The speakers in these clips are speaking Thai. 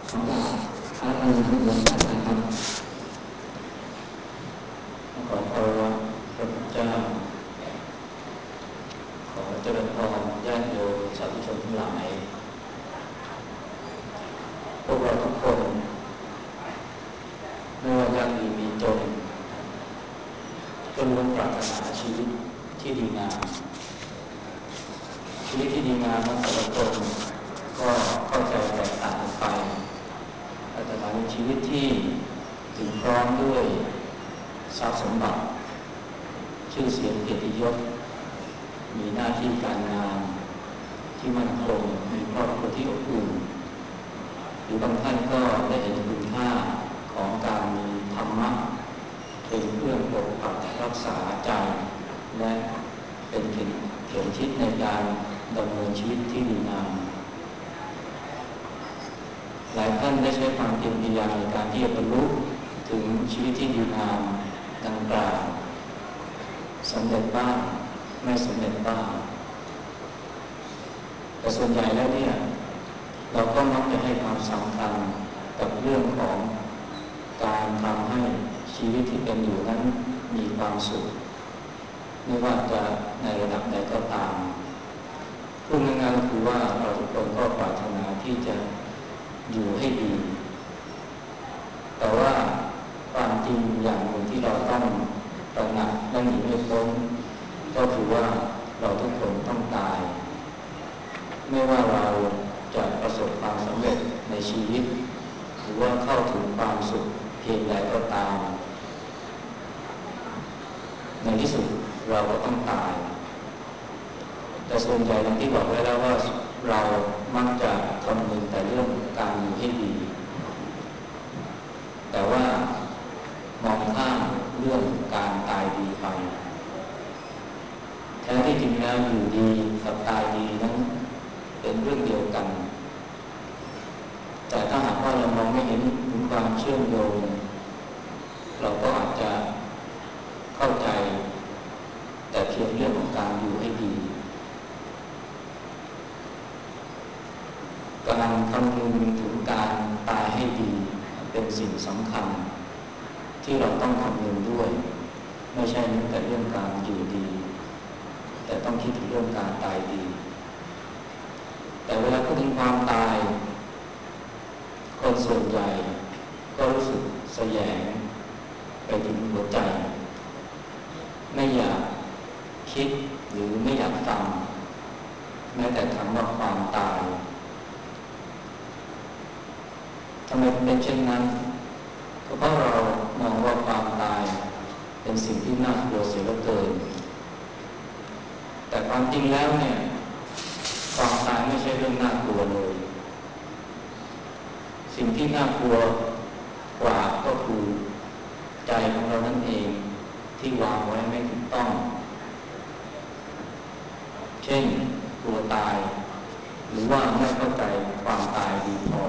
อาอาทุกคนนะครับขอพระพระพุทธเจ้าขอเจริญพรญาติโยมสาธุชนทั้งหลายพวกเราทุกคนไม่ว่ายากดีมีจนก็ล้วนปรารถนาชีวิตที่ดีงามชีวิตที่ดีงามนั้นแต่ละคนก็เข้าใจแตกต่างกันไปอาจจะมีชีวิตที่ถึงพร้อมด้วยทรัพย์สมบัติชื่อเสียงเกียรติยศมีหน้าที่การงานที่มั่นคงมีครอบครัวที่อบอุ่นหรือบางท่านก็ได้เห็นคุณค่าของการมีธรรมะเป็นเครื่องปกปักรักษาใจและเป็นเข็มทิศในการดำเนินชีวิตที่ดีงามหลายท่านได้ใช้ความเพียรพยายามในการที่จะบรรลุถึงชีวิตที่ดีงามดังกล่าวสำเร็จบ้างไม่สำเร็จบ้างแต่ส่วนใหญ่แล้วเนี่ยเราก็มักจะให้ความสำคัญกับเรื่องของการทำให้ชีวิตที่เป็นอยู่นั้นมีความสุขไม่ว่าจะในระดับใดก็ตามพูดง่ายๆก็คือว่าเราทุกคนก็ปรารถนาที่จะอยู่ให้ดีแต่ว่าความจริงอย่างหนึ่งที่เราต้องตระหนักและหนีไม่พ้นก็คือว่าเราทุกคนต้องตายไม่ว่าเราจะประสบความสำเร็จในชีวิตหรือว่าเข้าถึงความสุขเพียงใดก็ตามในที่สุดเราก็ต้องตายแต่ส่วนใหญ่อย่างที่บอกไว้แล้วว่าเรามักจะคำนึงแต่เรื่องการอยู่ให้ดีแต่ว่ามองข้ามเรื่องการตายดีไปแท้ที่จริงแล้วอยู่ดีกับตายดีนั้นเป็นเรื่องเดียวกันแต่ถ้าหากว่าเรามองไม่เห็นถึงความเชื่อมโยงเราก็อาจจะเข้าใจแต่เพียงเรื่องของการอยู่ให้ดีการคำนึงถึงการตายให้ดีเป็นสิ่งสำคัญที่เราต้องคำนึงด้วยไม่ใช่นึกแต่เรื่องการอยู่ดีแต่ต้องคิดถึงเรื่องการตายดีแต่เวลาพูดถึงความตายคนส่วนใหญ่ก็รู้สึกแสยงไปถึงหัวใจไม่อยากคิดหรือไม่อยากฟังแม้แต่คำว่าความตายทำไมเป็นเช่นนั้นก็เพราะเรามองว่าความตายเป็นสิ่งที่น่ากลัวเสียเหลือเกินแต่ความจริงแล้วเนี่ยความตายไม่ใช่เรื่องน่ากลัวเลยสิ่งที่น่ากลัวกว่าก็คือใจของเรานั่นเองที่วางไว้ไม่ถูกต้องเช่นกลัวตายหรือว่าไม่เข้าใจความตายดีพอ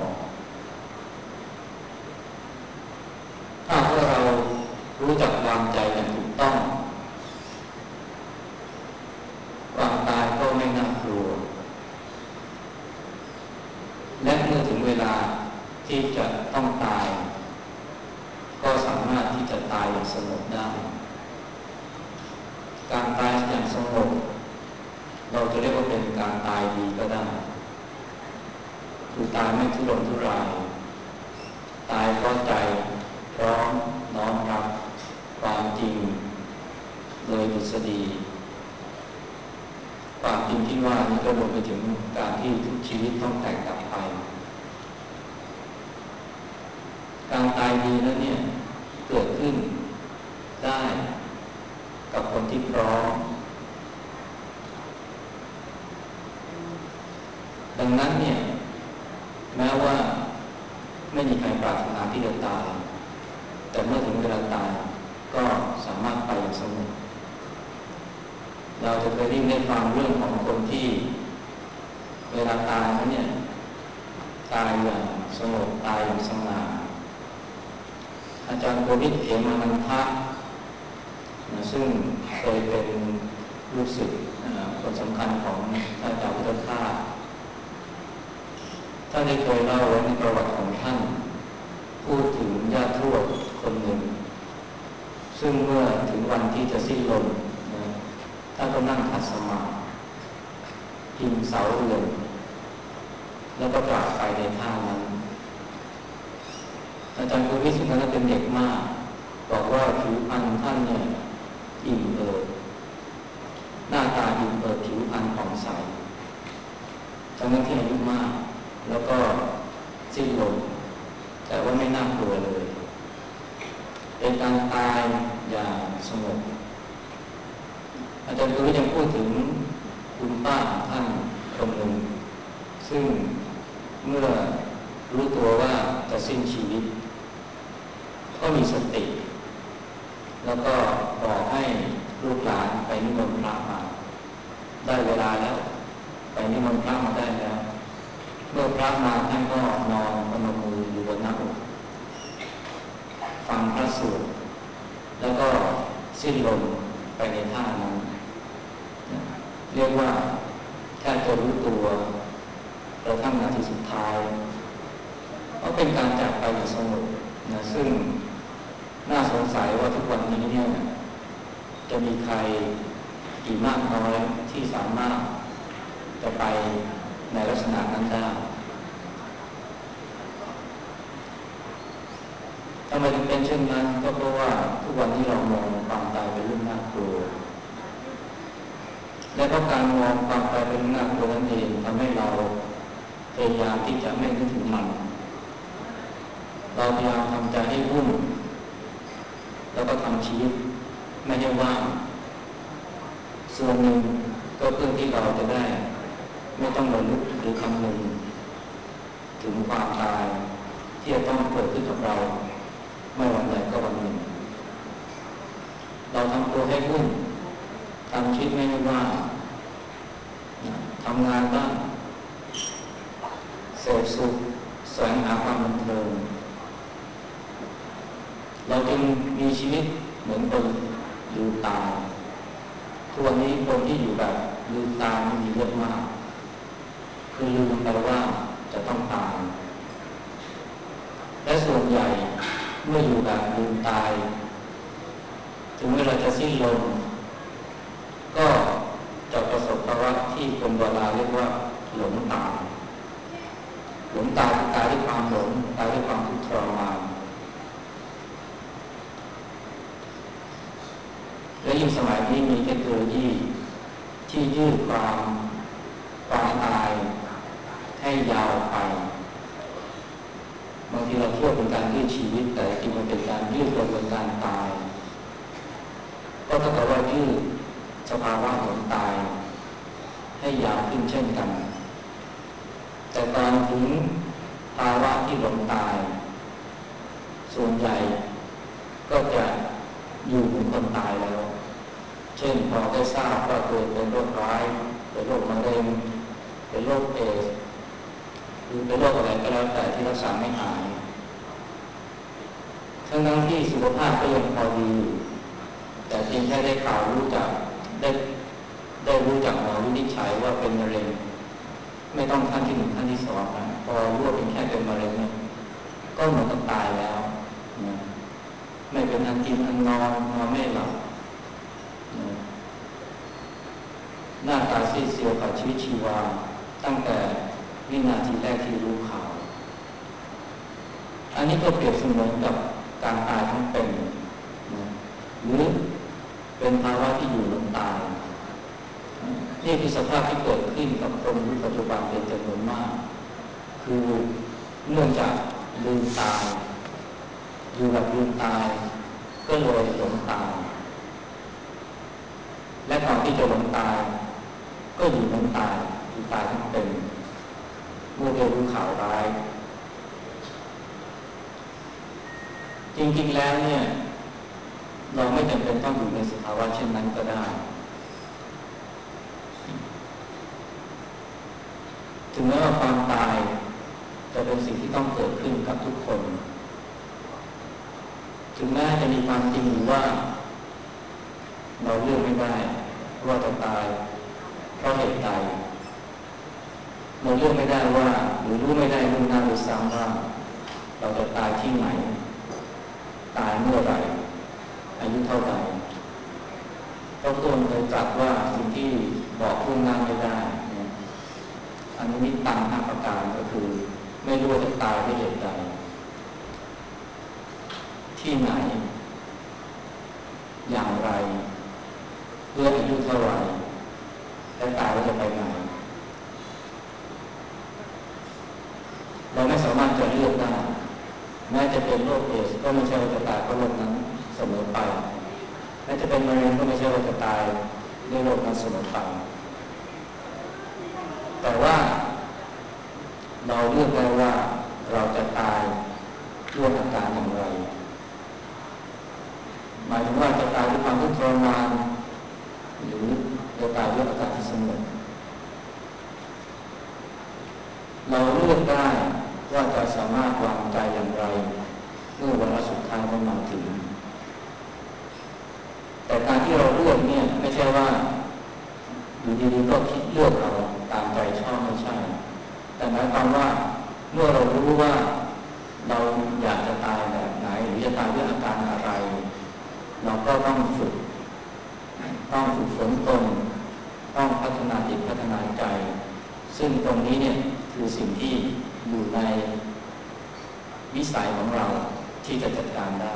ถ้าเรารู้จักวางใจอย่างถูกต้องความตายก็ไม่น่ากลัวและเมื่อถึงเวลาที่จะต้องตายก็สามารถที่จะตายอย่างสงบได้การตายอย่างสงบเราจะเรียกว่าเป็นการตายดีก็ได้คือตายไม่ทุรนทุรายตายเพราะใจพร้อมน้อมรับความจริงโดยดุษฎีความจริงที่ว่านี้ก็รวมไปถึงการที่ทุกชีวิตต้องแตกดับไปการตายดีนั้นเนี่ยเกิดขึ้นได้กับคนที่พร้อมดังนั้นเนี่ยแม้ว่าไม่มีใครปรารถนาที่จะตายแต่เมื่อถึงเวลาตายก็สามารถไปอย่างสงบเราจะเคยได้ฟังเรื่องของคนที่เวลาตายแล้วเนี่ยตายอย่างสงบตายอย่างสง่าอาจารย์โกวิทเขมานันทะซึ่งเคยเป็นลูกศิษย์คนสำคัญของท่านอาจารย์พุทธทาสท่านได้เคยเล่าไว้ในประวัติของท่านพูดถึงญาติทวดคนหนึ่งซึ่งเมื่อถึงวันที่จะสิ้นลมนะท่านก็นั่งขัดสมาธิพิงเสาเรือนแล้วก็จากไปในท่านั้นอาจารย์ครูวิสุทธิ์นั้นเป็นเด็กมากบอกว่าผิวพรรณท่านเนี่ยอิ่มเอิบหน้าตาอิ่มเอิบผิวพรรณผ่องใสทั้งที่อายุมากแล้วก็สิ้นลมแต่ว่าไม่น่ากลัวเลยเป็นการตายอย่างสงบอาจารย์ครูยังพูดถึงคุณป้าของท่านคนหนึ่งซึ่งเมื่อรู้ตัวว่าจะสิ้นชีวิตก็มีสติแล้วก็บอกให้ลูกหลานไปนิมนต์พระมาได้เวลาแล้วไปนิมนต์พระมาได้แล้วเมื่อพระมาท่านก็นอนพนมมืออยู่บนหน้าอกฟังพระสวดแล้วก็สิ้นลมไปในท่านั้นเรียกว่าแค่จะรู้ตัวกระทั่งนาทีสุดท้ายก็เป็นการจากไปอย่างสงบนะซึ่งน่าสงสัยว่าทุกวันนี้เนี่ยจะมีใครกี่มากน้อยที่สามารถจะไปในลักษณะนั้นได้ทำไมถึงเป็นเช่นนั้นก็เพราะว่าทุกวันนี้เรามองความตายเป็นเรื่องน่ากลัวและเพราะการมองความตายเป็นเรื่องน่ากลัวนั่นเองทำให้เราพยายามที่จะไม่นึกถึงมันเราพยายามทำใจให้วุ่นแล้วก็ทำชีวิตไม่ให้ว่างส่วนหนึ่งก็เพื่อที่เราจะได้ไม่ต้องระลึกหรือคำนึงถึงความตายที่จะต้องเกิดขึ้นกับเราไม่วันใดก็วันหนึ่งเราทำตัวให้วุ่นทำชีวิตไม่ให้ว่างทำงานบ้างเสพสุขแสวงหาความบันเทิงเราจึงมีชีวิตเหมือนคนลืมตาทุกวันนี้คนที่อยู่แบบลืมตามีเยอะมากคือลืมไปว่าจะต้องตายและส่วนใหญ่เมื่ออยู่แบบลืมตายถึงเวลาจะสิ้นลมก็จะประสบภาวะที่คนโบราณเรียกว่าหลงตายหลงตายคือตายด้วยความหลงตายด้วยความทุกข์ทรมานและยิ่งสมัยนี้มีเทคโนโลยีที่ยืดความตายให้ยาวไปบางทีเราคิดว่าเป็นการยืดชีวิตแต่จริงมันเป็นการยืดกระบวนการตายก็เท่ากับว่ายืดสภาวะของตายให้ยาวขึ้นเช่นกันแต่ตอนถึงภาวะที่หลงตายส่วนใหญ่ก็จะอยู่เหมือนคนตายแล้วเช่นพอได้ทราบว่าตัวเป็นโรคร้ายเป็นโรคมะเร็งเป็นโรคเอดส์หรือเป็นโรคอะไรก็แล้วแต่ที่รักษาไม่หายทั้งที่สุขภาพก็ยังพอดีแต่เพียงแค่ได้ข่าวรู้จักได้รู้จักหมอวินิจฉัยว่าเป็นมะเร็งไม่ต้องขั้นที่ 1ขั้นที่ 2นะพอรู้ว่าเป็นแค่เป็นมะเร็งเนี่ยก็เหมือนกับตายแล้วนะไม่เป็นอันกินอันนอนไม่หลับนะหน้าตาซีดเซียวกับชีวิตชีวาตั้งแต่วินาทีแรกที่รู้ข่าวอันนี้ก็เปรียบเสมือนกับการตายทั้งเป็นนะหรือเป็นภาวะที่อยู่หลงตายนี่คือสภาพที่เกิดขึ้นกับคนยุคปัจจุบันเป็นจำนวนมากคือเนื่องจากลืมตายอยู่แบบลืมตายก็เลยหลงตายและก่อนที่จะหลงตายก็อยู่หลงตายคือตายทั้งเป็นเมื่อได้รู้ข่าวร้ายจริงๆแล้วเนี่ยเราไม่จำเป็นต้องอยู่ในสภาวะเช่นนั้นก็ได้ถึงแม้ว่าความตายจะเป็นสิ่งที่ต้องเกิดขึ้นกับทุกคนถึงแม้จะมีความจริงอยู่ว่าเราเลือกไม่ได้ว่าจะตายเพราะเหตุใดเราเลือกไม่ได้ว่าหรือรู้ไม่ได้ล่วงหน้าด้วยซ้ำว่าเราจะตายที่ไหนตายเมื่อไหร่อายุเท่าไหร่พระพุทธองค์เคยตรัสว่าสิ่งที่บอกล่วงหน้าไม่ได้อันนี้ตัง5ประการก็คือไม่รู้ว่าจะตายด้วยเหตุใดที่ไหนอย่างไรด้วยอายุเท่าไหร่และตายแล้วจะไปไหนเราไม่สามารถจะเลือกได้แม้จะเป็นโรคเอดส์ก็ไม่ใช่ว่าจะตายเพราะโรคนั้นเสมอไปแม้จะเป็นมะเร็งก็ไม่ใช่ว่าจะตายด้วยโรคนั้นเสมอไปแต่ว่าเราเลือกได้ว่าเราจะตายด้วยอาการอย่างไรหมายถึงว่าจะตายด้วยความทุกข์ทรมานหรือจะตายด้วยอาการที่สงบเราเลือกได้ว่าจะสามารถวางใจอย่างไรเมื่อวาระสุดท้ายมันมาถึงแต่การที่เราเลือกเนี่ยไม่ใช่ว่าอยู่ดีๆก็คิดเลือกเอาตามใจชอบไม่ใช่แต่หมายความว่าเมื่อเรารู้ว่าเราอยากจะตายแบบไหนหรือจะตายด้วยอาการอะไรเราก็ต้องฝึกฝนตนต้องพัฒนาจิตพัฒนาใจซึ่งตรงนี้เนี่ยคือสิ่งที่อยู่ในวิสัยของเราที่จะจัดการได้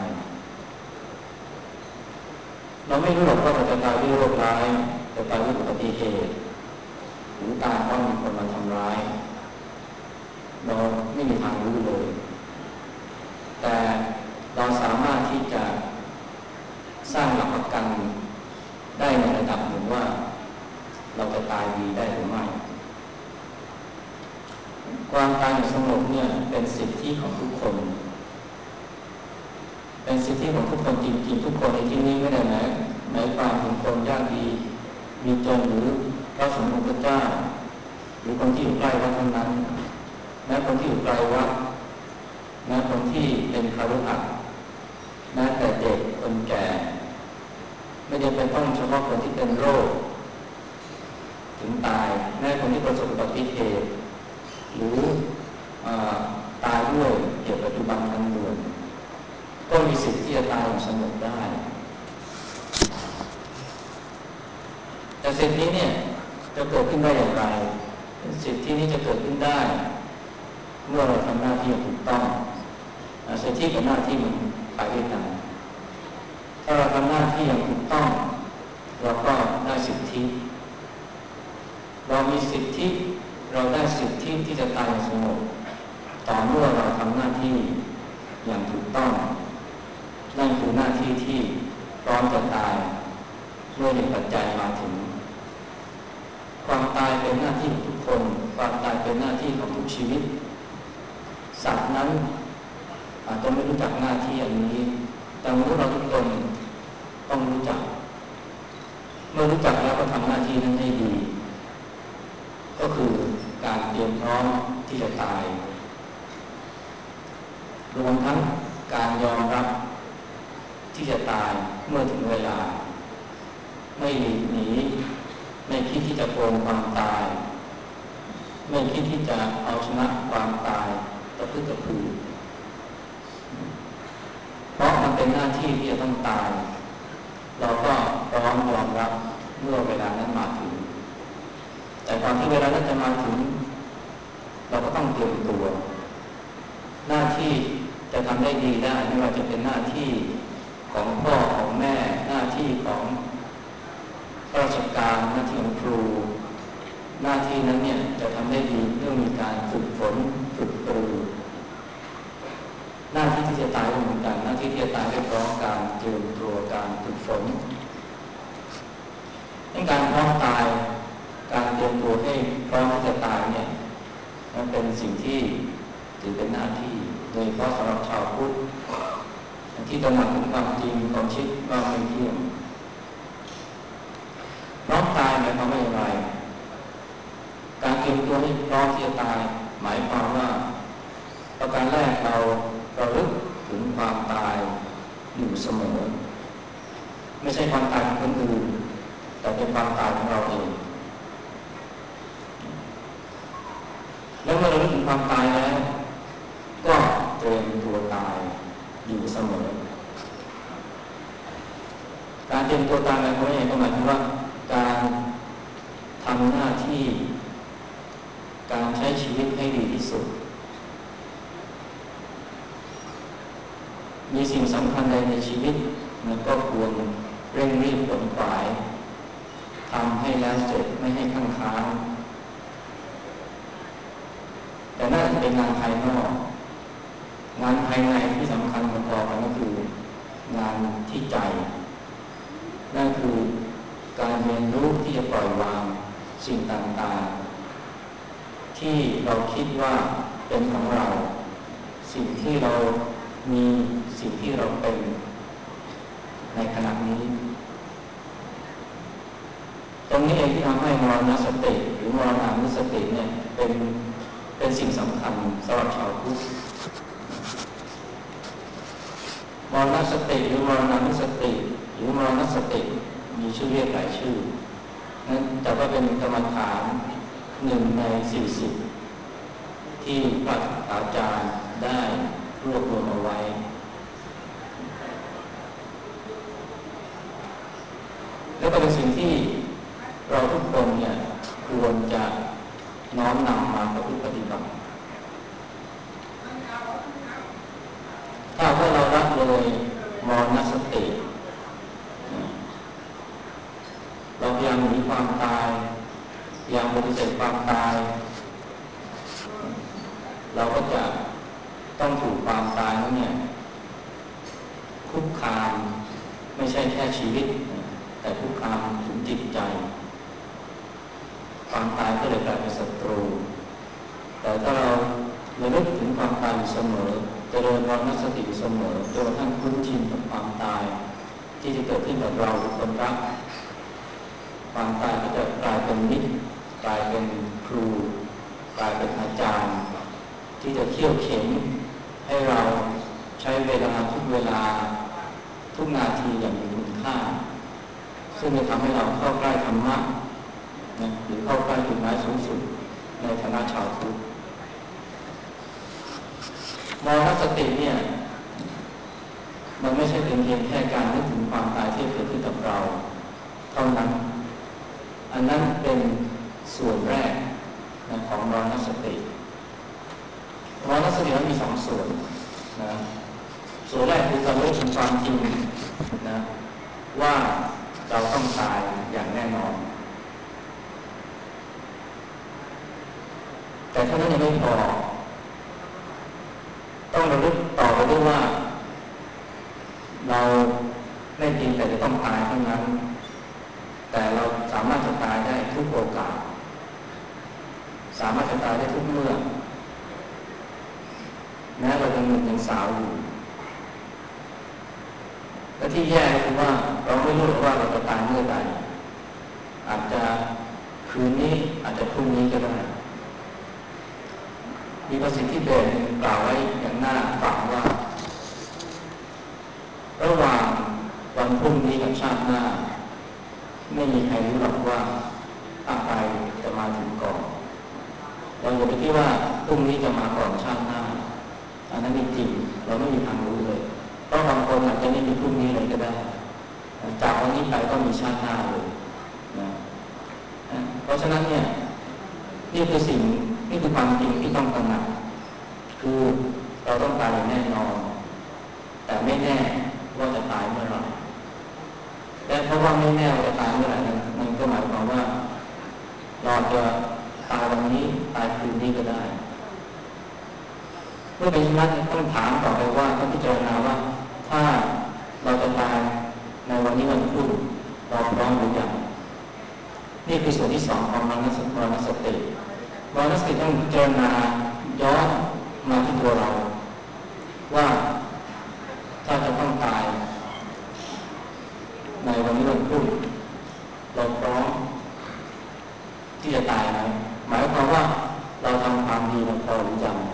เราไม่รู้หรอกว่าเราจะตายด้วยโรคร้ายจะตายด้วยอุบัติเหตุหรือตายเพราะมีคนมาทำร้ายเราไม่มีทางรู้เลยแต่เราสามารถที่จะสร้างหลักประกันได้ในระดับหนึ่งว่าเราจะตายดีได้หรือไม่ความตายอย่างสงบเนี่ยเป็นสิทธิของทุกคนเป็นสิทธิของทุกคนจริงๆทุกคนในที่นี้ไม่ได้หมายความถึงคนยากดีมีจนหรือพระสงฆ์พระเจ้าหรือคนที่อยู่ใกล้วัดเท่านั้นแม้คนที่อยู่ไกลวัดแม้คนที่เป็นคฤหัสถ์แม้แต่เด็กคนแก่ไม่ได้เป็นต้องเฉพาะคนที่เป็นโรคถึงตายแม้คนที่ประสบอุบัติเหตุหรือตายด้วยเหตุปัจจุบันทันด่วนก็มีสิทธิ์ที่จะตายอย่างสงบได้แต่สิทธินี้เนี่ยจะเกิดขึ้นได้อย่างไรสิทธินี้จะเกิดขึ้นได้เมื่อเราทำหน้าที่อย่างถูกต้องสิทธิกับหน้าที่มันไปด้วยกันถ้าเราทำหน้าที่อย่างถูกต้องเราก็ได้สิทธิเรามีสิทธิเราได้สิทธิที่จะตายอย่างสงบต่อเมื่อเราทำหน้าที่อย่างถูกต้องนั่นคือหน้าที่ที่พร้อมจะตายเมื่อเหตุปัจจัยมาถึงความตายเป็นหน้าที่ของทุกคนความตายเป็นหน้าที่ของทุกชีวิตสัตว์นั้นอาจจะไม่รู้จักหน้าที่อย่างนี้แต่มนุษย์เราทุกคนต้องรู้จักเมื่อรู้จักแล้วก็ทำหน้าที่นั้นให้ดีก็คือการเตรียมพร้อมที่จะตายรวมทั้งการยอมรับที่จะตายเมื่อถึงเวลาไม่หลีกหนีไม่คิดที่จะโกงความตายไม่คิดที่จะเอาชนะความตายตะพื้นตะพือเพราะมันเป็นหน้าที่ที่จะต้องตายเราก็พร้อมยอมรับเมื่อเวลานั้นมาถึงแต่ก่อนที่เวลานั้นจะมาถึงเราก็ต้องเตรียมตัวหน้าที่จะทำได้ดีได้ไม่ว่าจะเป็นหน้าที่ของพ่อของแม่หน้าที่ของข้าราชการหน้าที่ของครูหน้าที่นั้นเนี่ยจะทำได้ดีเมื่อมีการฝึกฝนฝึกปรือหน้าที่ที่จะตายเหมือนกันหน้าที่ที่จะตายเรียกร้องการเตรียมตัวการฝึกฝนในการพร้อมตายการเตรียมตัวให้พร้อมที่จะตายเนี่ยมันเป็นสิ่งที่ถือเป็นหน้าที่โดยเฉพาะสำหรับชาวพุทธที่ตระหนักถึงความจริงของชีวิตว่าไม่เที่ยงพร้อมตายหมายความว่าอย่างไรการเตรียมตัวให้พร้อมที่จะตายหมายความว่าประการแรกเราระลึกถึงความตายอยู่เสมอไม่ใช่ความตายของคนอื่นแต่เป็นความตายของเราเองความตายแล้วก็เตรียมตัวตายอยู่เสมอการเตรียมตัวตายหมายความว่าอย่างไรก็หมายถึงว่าการทำหน้าที่การใช้ชีวิตให้ดีที่สุดมีสิ่งสำคัญใดในชีวิตมันก็ควรเร่งรีบขวนขวายทำให้แล้วเสร็จไม่ให้ค้างแต่น่าจะเป็นงานภายนอกงานภายในที่สำคัญพอๆกันก็คืองานที่ใจนั่นคือการเรียนรู้ที่จะปล่อยวางสิ่งต่างๆที่เราคิดว่าเป็นของเราสิ่งที่เรามีสิ่งที่เราเป็นในขณะนี้ตรงนี้เองที่ทำให้มรณสติหรือมรณานุสติเนี่ยเป็นสิ่งสำคัญสำหรับชาวพุทธมรณสติหรือมรณานุสติหรือมรณสติมีชื่อเรียกหลายชื่อนั้นแต่ว่าเป็นกรรมฐาน1 ใน 40ที่พระอาจารย์ได้รวบรวมเอาไว้แล้วก็เป็นสิ่งที่เราทุกคนเนี่ยควรจะน้อมนำมาประพฤติปฏิบัติถ้าว่าเราละเลยมรณสติเราพยายามหนีความตายพยายามปฏิเสธความตายเราก็จะต้องถูกความตายนั้นเนี่ยคุกคามไม่ใช่แค่ชีวิตแต่คุกคามถึงจิตใจความตายก็เลยกลายเป็นศัตรูแต่ถ้าเราระลึกถึงความตายอยู่เสมอเจริญมรณสติอยู่เสมอจนกระทั่งคุ้นชินกับความตายที่จะเกิดขึ้นกับเราหรือคนรักความตายก็จะกลายเป็นมิตรกลายเป็นครูกลายเป็นอาจารย์ที่จะเขี่ยวเข็นให้เราใช้เวลาทุกเวลาทุกนาทีอย่างมีคุณค่าซึ่งจะทำให้เราเข้าใกล้ธรรมะหรือเข้าใกล้จุดหมายสูงสุดในฐานะชาวพุทธมรณสติเนี่ยมันไม่ใช่เป็นเพียงแค่การนึกถึงความตายที่เกิดขึ้นกับเราเท่านั้นอันนั้นเป็นส่วนแรกของมรณสติมรณสตินั้นมี2 ส่วนนะส่วนแรกคือการรู้ถึงความจริงนะว่าเราต้องตายอย่างแน่นอนแต่เท่านั้นยังไม่พอต้องระลึกต่อไปด้วยว่าเราไม่เพียงแต่จะต้องตายเท่านั้นแต่เราสามารถจะตายได้ทุกโอกาสสามารถจะตายได้ทุกเมื่อแม้เรายังหนุ่มยังสาวอยู่และที่แย่ก็คือว่าเราไม่รู้ว่าเราจะตายเมื่อใดอาจจะคืนนี้อาจจะพรุ่งนี้ก็ได้มีภาษิตที่เบสกล่าวไว้อย่างน่าฟังว่าระหว่างวันพรุ่งนี้กับชาติหน้าไม่มีใครรู้หรอกว่าอะไรจะมาถึงก่อนเราอย่าไปคิดว่าพรุ่งนี้จะมาก่อนชาติหน้าอันนั้นจริงเราไม่มีทางรู้เลยเพราะบางคนอาจจะไม่มีพรุ่งนี้เลยก็ได้จากวันนี้ไปก็มีชาติหน้าเลยนะเพราะฉะนั้นเนี่ยนี่คือความจริงที่ต้องตระหนักคือเราต้องตายอย่างแน่นอนแต่ไม่แน่ว่าจะตายเมื่อไหร่และเพราะว่าไม่แน่ว่าจะตายเมื่อไหร่นั้นมันก็หมายความว่าเราจะตายวันนี้ตายคืนนี้ก็ได้เมื่อเป็นเช่นนั้นต้องถามต่อไปว่าต้องพิจารณาว่าถ้าเราจะตายในวันนี้วันพรุ่งเราพร้อมหรือยังนี่คือส่วนที่2ของมรณสติมรณสติต้องพิจารณาย้อนมาที่ตัวเราว่าถ้าจะต้องตายในวันนี้วันพรุ่งเราพร้อมที่จะตายไหมหมายความว่าเราทำความดีมาพอหรือยัง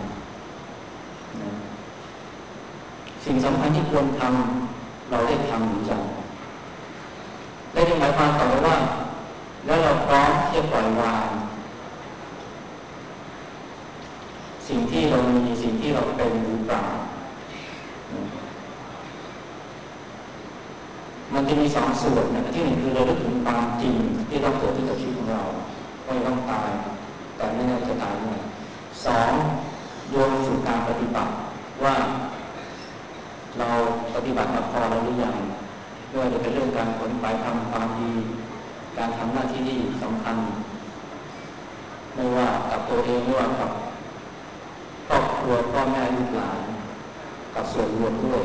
สิ่งสำคัญที่ควรทำเราได้ทำหรือยังได้หมายความต่อไปว่าแล้วเราพร้อมที่จะปล่อยวางที่เราเป็นหรือเปล่ามันจะมีสองส่วนนะที่หนึ่งคือเราลึกถึงความจริงที่ต้องเกิดขึ้นกับชีวิตของเราว่าเราต้องตายแต่ไม่แน่จะตายเมื่อสองโยนสู่การปฏิบัติว่าเราปฏิบัติมาพอแล้วหรือยังไม่ว่าจะเป็นเรื่องการขนไปทำความดีการทำหน้าที่ที่สำคัญไม่ว่ากับตัวเองไม่ว่ากับครอบครัวพ่อแม่ลูกหลานกับส่วนรวมด้วย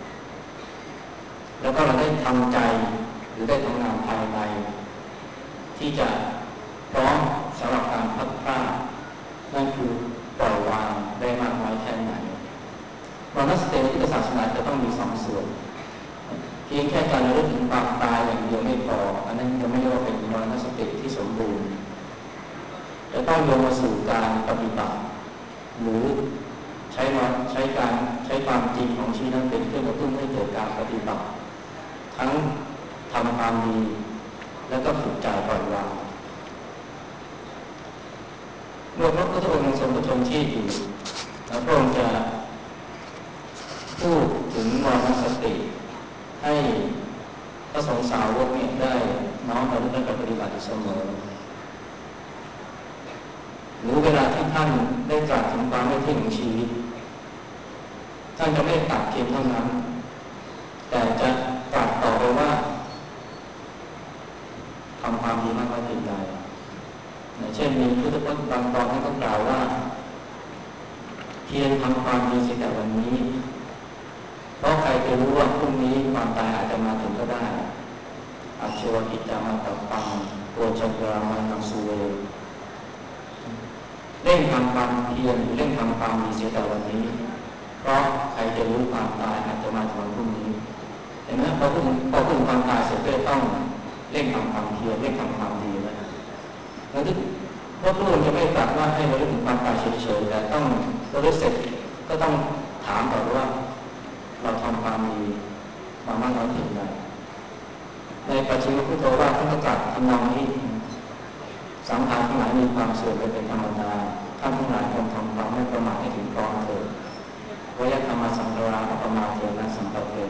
แล้วก็เราได้ทำใจหรือได้ทำงานภายในที่จะพร้อมสำหรับการพัฒนานั่นคือปล่อยวางได้มากน้อยแค่ไหนมรณสติในพุทธศาสนาจะต้องมีสองส่วนเพียงแค่การระลึกถึงความตายอย่างเดียวไม่พออันนั้นยังไม่เรียกว่าเป็นมรณสติที่สมบูรณ์จะต้องโยงมาสู่การปฏิบัติหรือใช้ความจริงของชีวิตนั้นเป็นเครื่องกระตุ้นให้เกิดการปฏิบัติทั้งทำความดีแล้วก็ฝึกใจปล่อยวางเมื่อพระพุทธองค์ทรงประชนชีพอยู่แล้วพระองค์จะพูดถึงมรณสติให้พระสงฆ์สาวกเนี่ยได้น้อมระลึกและปฏิบัติเสมอหรือเวลาที่ท่านได้ตรัสถึงความไม่เที่ยงของชีวิตท่านจะไม่ตัดเพียงเท่านั้นแต่จะตรัสต่อไปว่าทำความดีมากน้อยเพียงใดเช่นมีพุทธพจน์บางตอนท่านก็กล่าวว่าเพียรทำความดีเสียแต่วันนี้เพราะใครจะรู้ว่าพรุ่งนี้ความตายอาจจะมาถึงก็ได้อาชีวกิจจามาตับปังโกจักรามานังสุเวเร่งทำความเพียรเร่งทำความดีเสียแต่วันนี้เพราะใครจะรู้ความตายอาจจะมาถึงวันพรุ่งนี้เห็นไหมพอพูดถึงความตายเสร็จก็ต้องเร่งทำความเพียรเร่งทำความดีแล้วพระพุทธองค์จะไม่ตรัสว่าให้เราเร่งถึงความตายเฉยๆแต่ต้องเราได้เสร็จก็ต้องถามต่อว่าเราทำความดีมามากน้อยเพียงใดในปัจฉิมพุทโธวาทท่านก็ตรัสทำนองนี้สังขารทั้งหลายมีความเสื่อมไปเป็นธรรมดาท่านทั้งหลายควรทำความไม่ประมาทให้ถึงพร้อมเถิดวยธรรมสังฆราอัปปมาเทนะสัมปเท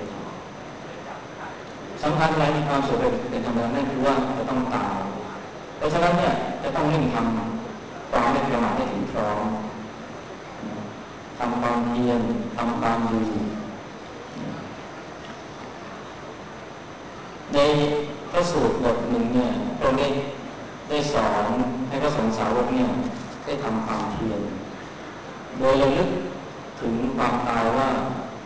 สังขารทั้งหลายมีความเสื่อมไปเป็นธรรมดานั่นคือว่าจะต้องตายเพราะฉะนั้นเนี่ยจะต้องเร่งทำความไม่ประมาทให้ถึงพร้อมทำความเพียรทำความดีในพระสูตรบทหนึ่งเนี่ยพระองค์ได้สอนให้พระสงฆ์สาวกเนี่ยได้ทำความเพียรโดยระลึกถึงความตายว่า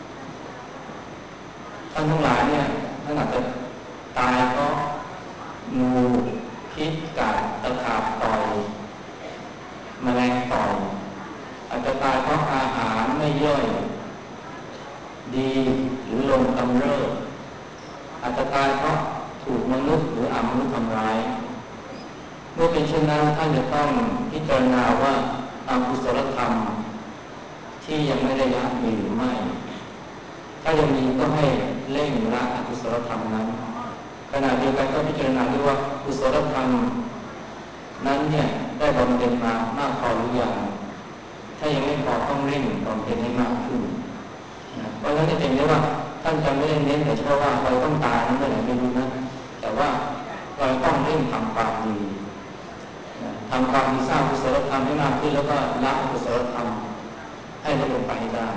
ท่านทั้งหลายเนี่ยท่านอาจจะตายเพราะงูพิษกัดตะขาบต่อยแมลงต่อยอาจจะตายเพราะอาหารไม่ย่อยดีหรือลมกำเริบอาจจะตายเพราะถูกมนุษย์หรืออมนุษย์ทำร้ายเมื่อเป็นเช่นนั้นท่านจะต้องพิจารณาว่าอกุศลธรรมที่ยังไม่ได้ละมีหรือไม่ถ้ายังมีก็ให้เร่งละอกุศลธรรมนั้นขณะเดียวกันก็พิจารณาด้วยว่ากุศลธรรมนั้นเนี่ยได้บำเพ็ญมามากพอหรือยังถ้ายังไม่พอต้องเร่งบำเพ็ญให้มากขึ้นเพราะฉะนั้นจะเห็นได้ว่าท่านจะไม่ได้เน้นแต่เฉพาะว่าเราต้องตายนั้นเมื่อไหร่ไม่รู้นะแต่ว่าเราต้องเร่งทำความดีทำความดีสร้างกุศลธรรมให้มากขึ้นแล้วก็ละอกุศลธรรมให้ลดลงไปให้ได้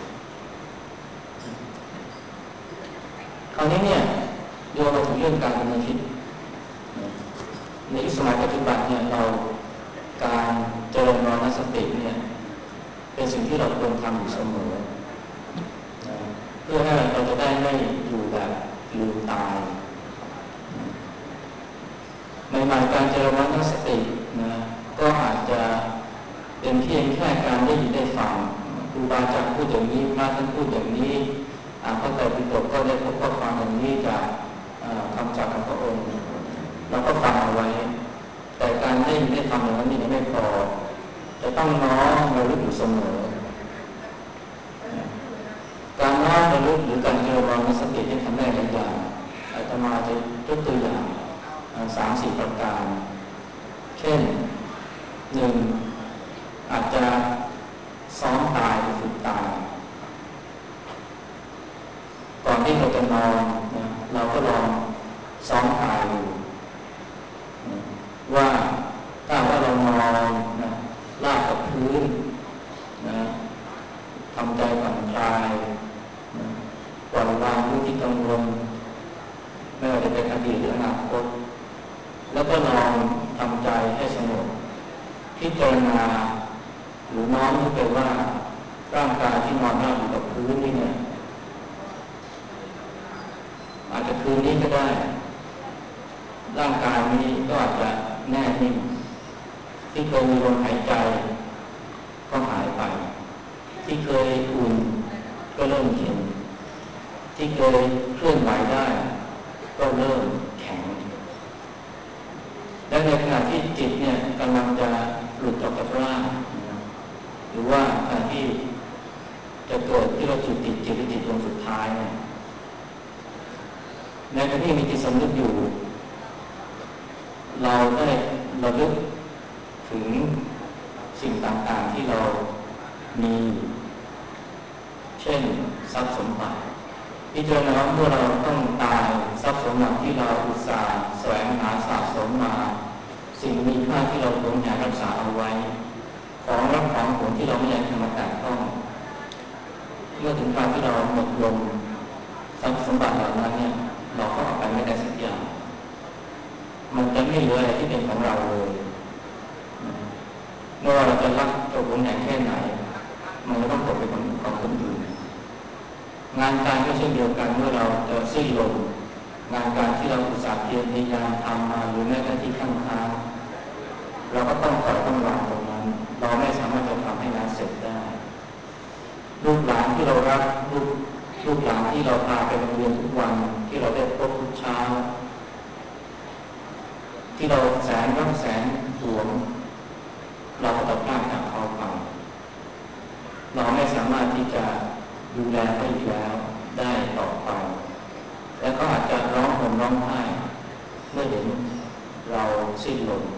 คราวนี้เนี่ยโยงมาถึงเรื่องการดำเนินชีวิตในยุคสมัยปัจจุบันเนี่ยเราการเจริญมรณสติเนี่ยเป็นสิ่งที่เราควรทำอยู่เสมอเพื่อให้เราจะได้ไม่อยู่แบบลืมตายใหม่ๆการเจริญมรณสตินะก็อาจจะเป็นเพียงแค่การได้ยินได้ฟังครูบาอาจารย์พูดอย่างนี้พระท่านพูดอย่างนี้พระไตรปิฎกก็ได้พบข้อความอย่างนี้จากคำจากของพระองค์เราก็ฟังเอาไว้แต่การได้ยินได้ฟังอย่างนั้นนี่ไม่พอจะต้องน้อมระลึกอยู่เสมอการน้อมระลึกหรือการเจริญมรณสติให้ทำได้หลายอย่างอาตมาจะยกตัวอย่าง3-4 ประการเช่น 1. อาจจะซ้อมตายหรือฝึกตจะนอนนะเราก็ลองซ้อมกายดูนะว่าถ้าว่าเรานอนนะลาบกับพื้นนะทำใจผ่อนคลายนะปล่อยวางเรื่องที่กังวลไม่ว่าจะเป็นอดีตหรืออนาคตแล้วก็ลองทำใจให้สงบพิจารณาหรือน้อมนึกไปว่าร่างกายที่นอนราบอยู่กับพื้นนี่เนี่ยอาจจะคืนนี้ก็ได้ร่างกายนี้ก็อาจจะแน่นิ่งที่เคยมีลมหายใจก็หายไปที่เคยอุ่นก็เริ่มเย็นที่เคยเคลื่อนไหวได้ก็เริ่มแข็งและในขณะที่จิตเนี่ยกำลังจะหลุดออกจากร่างหรือว่าขณะที่จะเกิดที่เราจุดติดจิตหรือจิตดวงสุดท้ายเนี่ยในขณะที่มีจิตสำนึกอยู่เราได้ระลึกถึงสิ่งต่างๆที่เรามีเช่นทรัพย์สมบัติพิจารณาเมื่อเราต้องตายทรัพย์สมบัติที่เราอุตส่าห์แสวงหาสะสมมาสิ่งมีค่าที่เราหวงแหนรักษาเอาไว้ของรักของหวงที่เราไม่อยากจะมาแตะต้องเมื่อถึงการที่เราหมดลมทรัพย์สมบัติเหล่านั้นเนี่ยเราก็เอาไปไม่ได้สักอย่างมันจะไม่เหลืออะไรที่เป็นของเราเลยไม่ว่าเราจะรักตัวหวงแหนแค่ไหนมันก็ต้องตกเป็นของคนอื่นงานการก็เช่นเดียวกันเมื่อเราจะสิ้นลมงานการที่เราอุตส่าห์เพียรพยายามทำมาหรือแม้แต่ที่ข้างค้างเราก็ต้องปล่อยต้องวางตรงนั้นเราไม่สามารถจะทำให้งานเสร็จได้ลูกหลานที่เรารักลูกหลานที่เราพาไปโรงเรียนทุกวันที่เราได้พบทุกเช้าที่เราแสนรักแสนหวงเราก็ต้องพลาดจากเขาไปเราไม่สามารถที่จะดูแลเขาอีกแล้วได้ต่อไปและก็อาจจะร้องห่มร้องไห้เมื่อเห็นเราสิ้นลม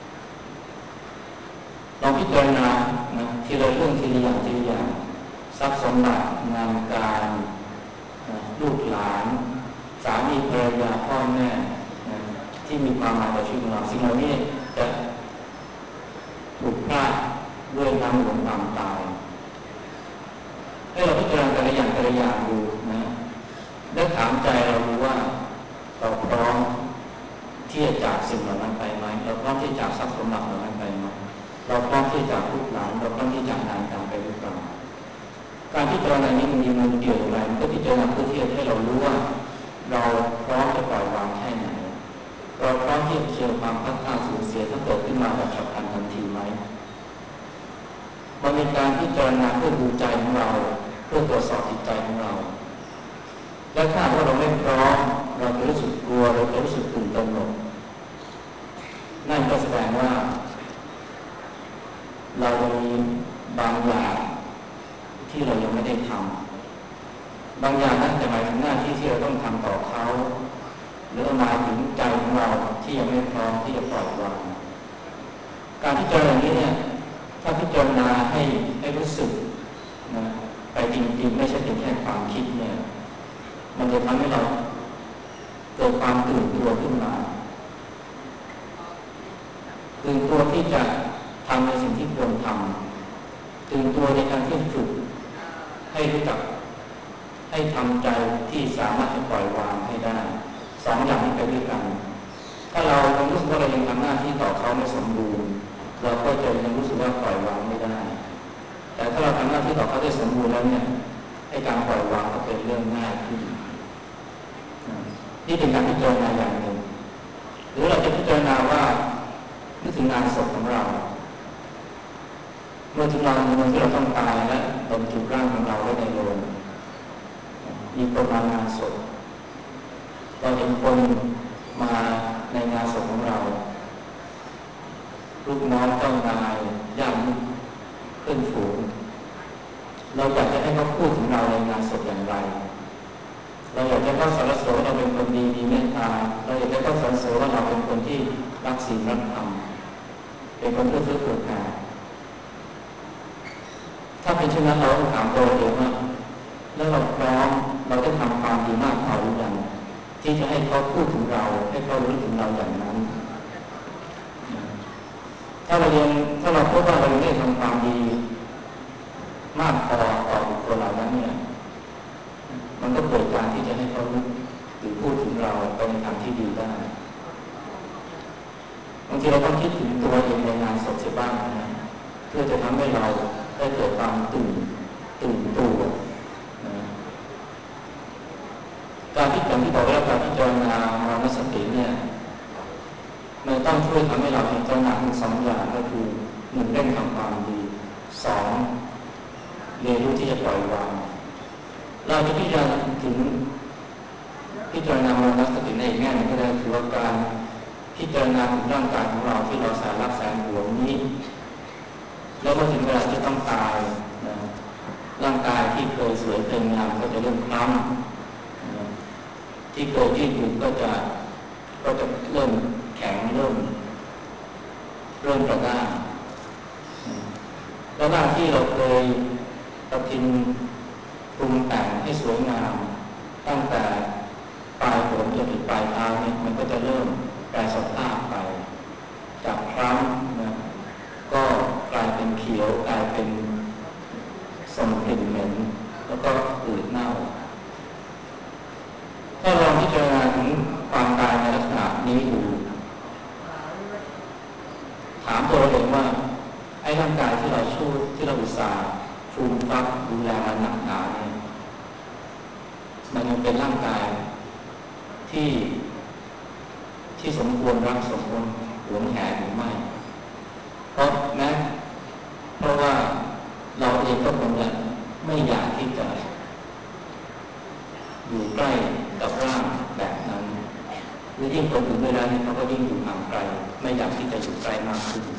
ลองพิจารณานะทีละเรื่องทีละอย่างทีละอย่างทรัพย์สมบัติงานการลูกหลานสามีภรรยาพ่อแม่ที่มีความหมายต่อชีวิตของเราสิ่งเหล่านี้จะถูกพลาดด้วยน้ำหลวงความตายให้เราพิจารณาแต่ละอย่างดูนะแล้วถามใจเราดูว่าเราพร้อมที่จะจากสิ่งเหล่านั้นไปไหมเราพร้อมที่จะจากทรัพย์สมบัติเหล่านั้นไปไหมเราพร้อมที่จะจากลูกหลานเราพร้อมที่จะจากงานการไปหรือเปล่าการพิจารณานี้มันเกี่ยวอะไรมันก็พิจารณาเพื่อที่จะให้เรารู้ว่าเราพร้อมจะปล่อยวางแค่ไหนเราพร้อมที่จะเผชิญความพัดพลาดสูญเสียถ้าเกิดขึ้นมาแบบฉับพลันทันทีไหมมันเป็นการพิจารณาเพื่อดูใจของเราเพื่อตรวจสอบจิตใจของเราและถ้าว่าเราไม่พร้อมเราจะรู้สึกกลัวเราจะรู้สึกตื่นตระหนกนั่นก็แสดงว่าเรามีบางอย่างที่เรายังไม่ได้ทำบางอย่างนั้นจะหมายถึงหน้าที่ที่เราต้องทำต่อเขาหรือหมายถึงใจของเราที่ยังไม่พร้อมที่จะปล่อยวางการพิจารณาอย่างนี้เนี่ยถ้าพิจารณาให้รู้สึกนะไปจริงๆไม่ใช่เป็นแค่ความคิดเนี่ยมันจะทำให้เราเกิดความตื่นตัวขึ้นมาตื่นตัวที่จะทำในสิ่งที่ควรทำตื่นตัวในการที่ฝึกให้รู้จักให้ทำใจที่สามารถจะปล่อยวางให้ได้สองอย่างนี้ไปด้วยกันถ้าเรารู้สึกว่าเรายังทำหน้าที่ต่อเขาไม่สมบูรณ์เราก็จะยังรู้สึกว่าปล่อยวางไม่ได้แต่ถ้าเราทำหน้าที่ต่อเขาได้สมบูรณ์แล้วเนี่ยให้การปล่อยวางก็เป็นเรื่องง่ายขึ้นนี่เป็นการพิจารณาอย่างหนึ่งหรือเราจะพิจารณาว่านึกถึงงานศพของเราเมื่อถึงวันที่เราต้องตายและบรรจุร่างของเราไว้ในโลงมีคนมางานศพเราเห็นคนมาในงานศพของเราลูกน้องเจ้านายญาติมิตรเพื่อนฝูงเราอยากจะให้เขาพูดถึงเราในงานศพอย่างไรเราอยากจะให้เขาสรรเสริญเราเป็นคนดีมีเมตตาเราอยากจะให้เขาสรรเสริญว่าเราเป็นคนที่รักศีลรักธรรมเป็นคนเอื้อเฟื้อเผื่อแผ่ถ้าเป็นเช่นนั้นเราต้องถามตัวเองว่าแล้วเราพร้อมเราได้ทำความดีมากพอให้เขาพูดถึงเราให้เขารู้ถึงเราอย่างนั้นถ้าเราพบว่าเราไม่ได้ทำความดีมากพอต่อบุคคลเหล่านั้นเนี่ยมันก็เกิดการที่จะให้เขารู้หรือพูดถึงเราไปในทางที่ดีได้บางทีเราต้องคิดถึงตัวเองในงานศพเสียบ้างนะเพื่อจะทำให้เราได้เกิดความตื่นตัวนะการที่อย่างที่บอกว่าการพิจารณามรณสติเนี่ยมันต้องช่วยทำให้เราพิจารณาทั้งสองอย่างก็คือหนึ่งเร่งทำความดีสองเรียนรู้ที่จะปล่อยวางเราจะพิจารณาถึงพิจารณามรณสติในอีกแง่นึงก็ได้คือว่าการพิจารณาถึงร่างกายของเราที่เราแสนรักแสนหวงนี้แล้วพอถึงเวลาที่ต้องตายนะร่างกายที่เคยสวยเคยงามก็จะเริ่มคล้ำนะที่เคยยืดหยุ่นก็จะเริ่มแข็งเริ่มกระด้างแล้วหน้าที่เราเคยประทินปรุงแต่งให้สวยงามตั้งแต่ปลายผมจนถึงปลายเท้าเนี่ยมันก็จะเริ่มแปรสภาพไปจากคล้ำนะก็กลายเป็นเขียวกลายเป็นส่งกลิ่นเหม็นแล้วก็อืดเน่าถ้าเราพิจารณาถึงความตายในลักษณะนี้ดูถามตัวเราเองว่าไอ้ร่างกายที่เราอุตส่าห์ฟูมฟักดูแลมันหนักหนาเนี่ยมันยังเป็นร่างกายที่สมควรรักสมควรหวงแหนหรือไม่เพราะว่าเราเองก็คงจะไม่อยากที่จะอยู่ใกล้กับร่างแบบนั้นหรือยิ่งคนอื่นเวลานี้เขาก็ยิ่งอยู่ห่างไกลไม่อยากที่จะอยู่ใกล้มากขึ้น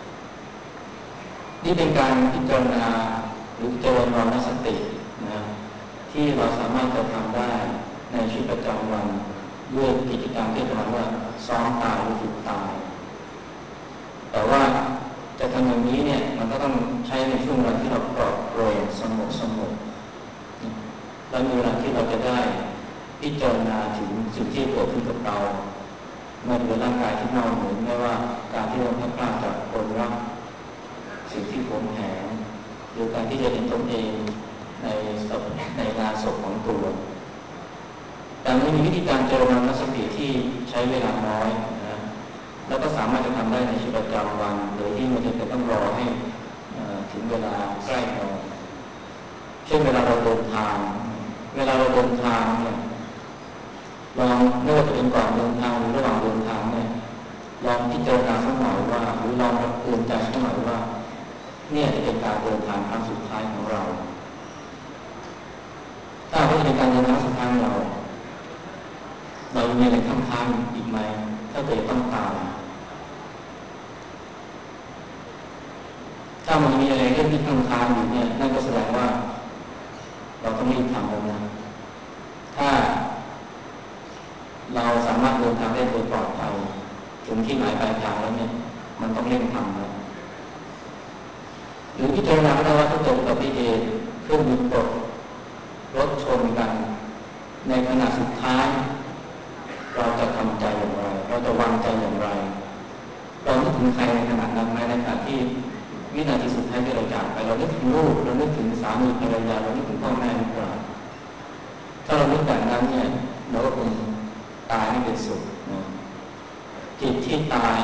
นี่เป็นการพิจารณาหรือเจริญมรณสตินะที่เราสามารถจะทำได้ในชีวิตประจำวันด้วยกิจกรรมที่เรียกว่าซ้อมตายหรือฝึกตายแต่ว่าจะทำอย่างนี้เนี่ยมันก็ต้องใช้ในช่วงเวลาที่เราปลอดโปร่งสงบและมีเวลาที่เราจะได้พิจารณาถึงสิ่งที่เกิดขึ้นกับเราเมื่อเป็นร่างกายที่เน่าเหม็นไม่ว่าการที่เราพลาดจากคนรักสิ่งที่หวงแหนหรือการที่จะเห็นตนเองในงานศพของตัวแต่มันมีวิธีการเจริญมรณสติที่ใช้เวลาน้อยนะแล้วก็สามารถจะทำได้ในชีวิตประจำวันโดยที่ไม่จำเป็นต้องรอให้ถึงเวลาใกล้นอนเช่นเวลาเราเดินทางเนี่ยลองไม่ว่าจะเป็นก่อนเดินทางหรือระหว่างเดินทางเนี่ยลองพิจารณาสักหน่อยว่าหรือลองเตือนใจสักหน่อยว่าเนี่ยจะเป็นการเดินทางครั้งสุดท้ายของเราถ้าว่าจะเป็นการเดินทางสุดท้ายของเรามีอะไรค้างอีกไหมถ้าเกิดต้องตายถ้ามันมีอะไรเรื่องที่ค้างอยู่เนี่ยนั่นก็แสดงว่าเราต้องรีบทำแล้วนะถ้าเราสามารถเดินทางได้โดยปลอดภัยถึงที่หมายปลายทางแล้วเนี่ยมันต้องเร่งทำแล้วหรือพิจารณาได้ว่าถ้าเกิดอุบัติเหตุเครื่องบินตกรถชนกันในขณะสุดท้ายเราจะทำใจอย่างไรเราจะวางใจอย่างไรเรานึกถึงใครในขณะนั้นไหมในขณะที่วินาทีสุดท้ายที่เราจากไปเรานึกถึงลูกเรานึกถึงสามีภรรยาเรานึกถึงพ่อแม่หรือเปล่าถ้าเรานึกแบบนั้นเนี่ยเราก็คงตายไม่เป็นสุขนะจิตที่ตาย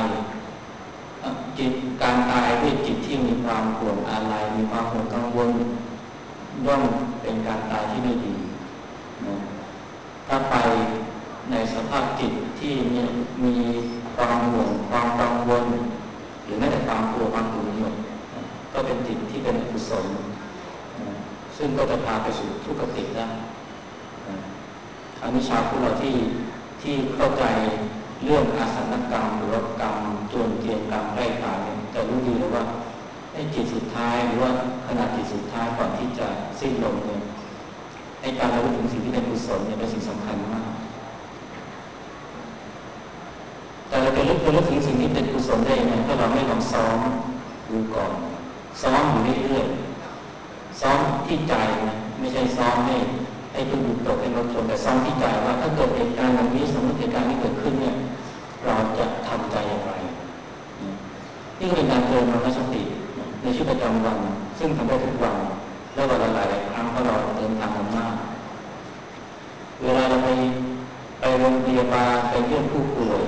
การตายด้วยจิตที่มีความห่วงอาลัยมีความห่วงกังวลย่อมเป็นการตายที่ไม่ดีนะถ้าไปในสภาพจิตที่มีความห่วงความกังวลหรือแม้แต่ความกลัวความหวงหมดก็เป็นจิตที่เป็นอกุศลซึ่งก็จะพาไปสู่ทุกขติได้อวิชชาของเราที่เข้าใจเรื่องอาสนกรรมหรือว่ากรรมจวนเทียนกรรมใกล้ตายเนี่ยจะรู้ดีเลยว่าไอ้จิตสุดท้ายหรือว่าขณะจิตสุดท้ายก่อนที่จะสิ้นลมเนี่ยไอ้การระลึกถึงสิ่งที่เป็นกุศลเนี่ยเป็นสิ่งสำคัญมากแต่เราจะระลึกถึงสิ่งที่เป็นกุศลได้ยังไงถ้าเราไม่ลองซ้อมดูก่อนซ้อมอยู่เรื่อยๆซ้อมที่ใจนะไม่ใช่ซ้อมให้ผู้หยุดตกให้ลดลงแต่ซ้ำที่ใจว่าถ้าเกิดเหตุการณ์แบบนี้สมมติเหตุการณ์ที่เกิดขึ้นเนี่ยเราจะทำใจอย่างไรนี่ก็เป็นการเจริญมรณสติในชีวิตประจำวันซึ่งทำได้ทุกวันและวันละหลายครั้งเพราะเราเดินทางกันมากเวลาเราไปโรงพยาบาลไปเยี่ยมผู้ป่วย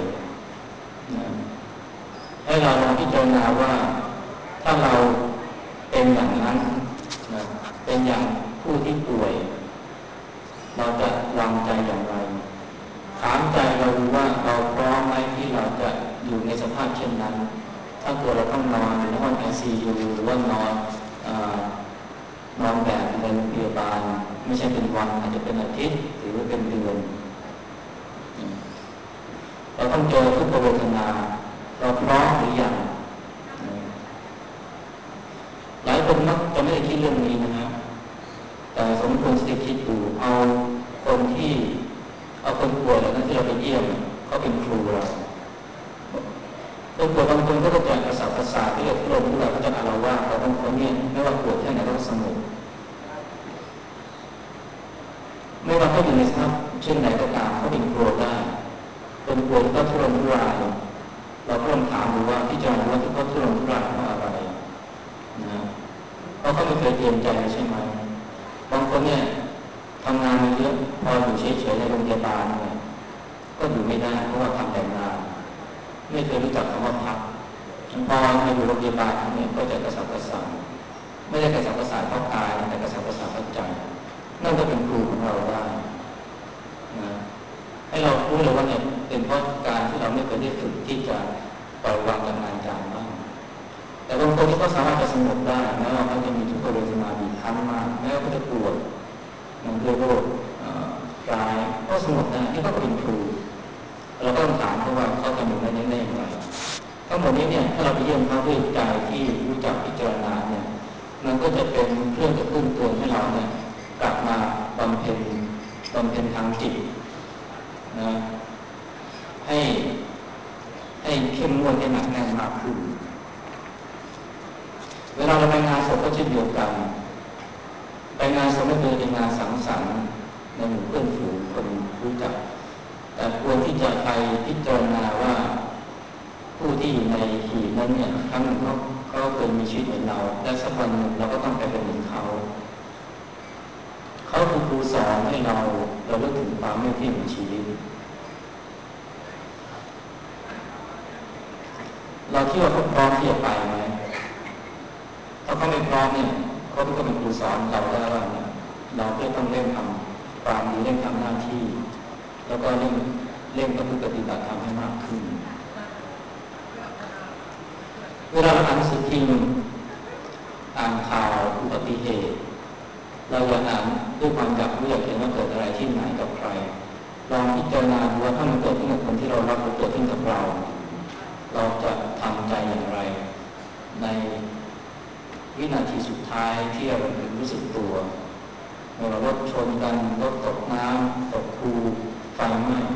ให้เราลองพิจารณาว่าถ้าเราเป็นอย่างนั้นเป็นอย่างผู้ที่ป่วยเราจะวางใจอย่างไรถามใจเราดูว่าเราพร้อมไหมที่เราจะอยู่ในสภาพเช่นนั้นถ้าเกิดเราต้องนอนอยู่ในห้อง ICU หรือว่านอนแบบในโรงพยาบาลไม่ใช่เป็นวันอาจจะเป็นอาทิตย์หรือว่าเป็นเดือนเราต้องเจอทุกขเวทนาเราพร้อมหรือยังหลายคนมักจะไม่ได้คิดเรื่องนี้นะครับแต่สมควรที่จะคิดดูเอาคนป่วยแล้วนั้นที่เราไปเยี่ยมเขาเป็นครูเราคนป่วยบางคนก็จะกระสับกระส่ายที่จะทุรนทุรายก็จะอาละวาดแต่บางคนเนี่ยไม่ว่าป่วยแค่ไหนก็สงบไม่ว่าเขาอยู่ในสภาพเช่นไหนก็ตามเขาเป็นครูได้คนป่วยก็ทุรนทุรายเราก็ลองถามดูว่าที่จะรู้ว่าที่เขาทุรนทุรายเพราะอะไรนะเพราะเขาไม่เคยเตรียมใจใช่ไหมบางคนเนี่ยทำงานเยอะพออยู่เฉยๆในโรงพยาบาลเนี่ยก็อยู่ไม่ได้เพราะว่าทำแต่งานไม่เคยรู้จักคำว่าพักพอมาอยู่โรงพยาบาลเนี่ยก็จะกระสับกระส่ายไม่ได้กระสับกระส่ายเพราะกายแต่กระสับกระส่ายเพราะใจนั่นก็เป็นครูของเราได้นะให้เรารู้เลยว่าเนี่ยเป็นเพราะการที่เราไม่เคยได้ฝึกที่จะปล่อยวางจากงานการบ้างแต่บางคนที่เขาสามารถจะสงบได้แม้ว่าเขาจะมีทุกขเวทนาบีบคั้นมากแม้ว่าเขาจะปวดมันด้วยโรคกายก็สงบได้นี่ก็เป็นครูเราก็ต้องถามเขาว่าเขาทำอย่างไรได้อย่างไรทั้งหมดนี้เนี่ยถ้าเราไปเยี่ยมเขาด้วยใจที่รู้จักพิจารณาเนี่ยมันก็จะเป็นเครื่องกระตุ้นเตือนให้เราเนี่ยกลับมาบำเพ็ญทางจิตนะให้เข้มงวดให้หนักแน่นมากขึ้นเวลาเราไปงานศพก็เช่นเดียวกันไปงานศพไม่เป็นงานสังสรรค์ในหมู่เพื่อนฝูงคนรู้จักแต่ควรที่จะไปพิจารณาว่าผู้ที่อยู่ในหีบนั้นเนี่ยครั้งหนึ่งเขาเคยมีชีวิตเหมือนเราและสักวันหนึ่งเราก็ต้องไปเป็นเหมือนเขาคือครูสอนให้เราเลิกถึงความไม่เที่ยงของชีวิตเราคิดว่าเขาพร้อมที่จะไปไหมถ้าเขาไม่พร้อมเนี่ยเขาก็เป็นครูสอนเราได้ว่าเนี่ยเราต้องเร่งทำความดีเร่งทำหน้าที่แล้วก็เร่งประพฤติปฏิบัติธรรมให้มากขึ้นเวลาเราอ่านหนังสือพิมพ์อ่านข่าวอุบัติเหตุเราอยากอ่านด้วยความอยากรู้อยากเห็นว่าเกิดอะไรที่ไหนกับใครลองพิจารณาดูว่าถ้ามันเกิดขึ้นกับคนที่เรารักหรือเกิดขึ้นกับเราจะทำใจอย่างไรในวินาทีสุดท้ายที่เรารู้สึกตัวเมื่อเรารถชนกันรถตกน้ำตกคูไฟไหม้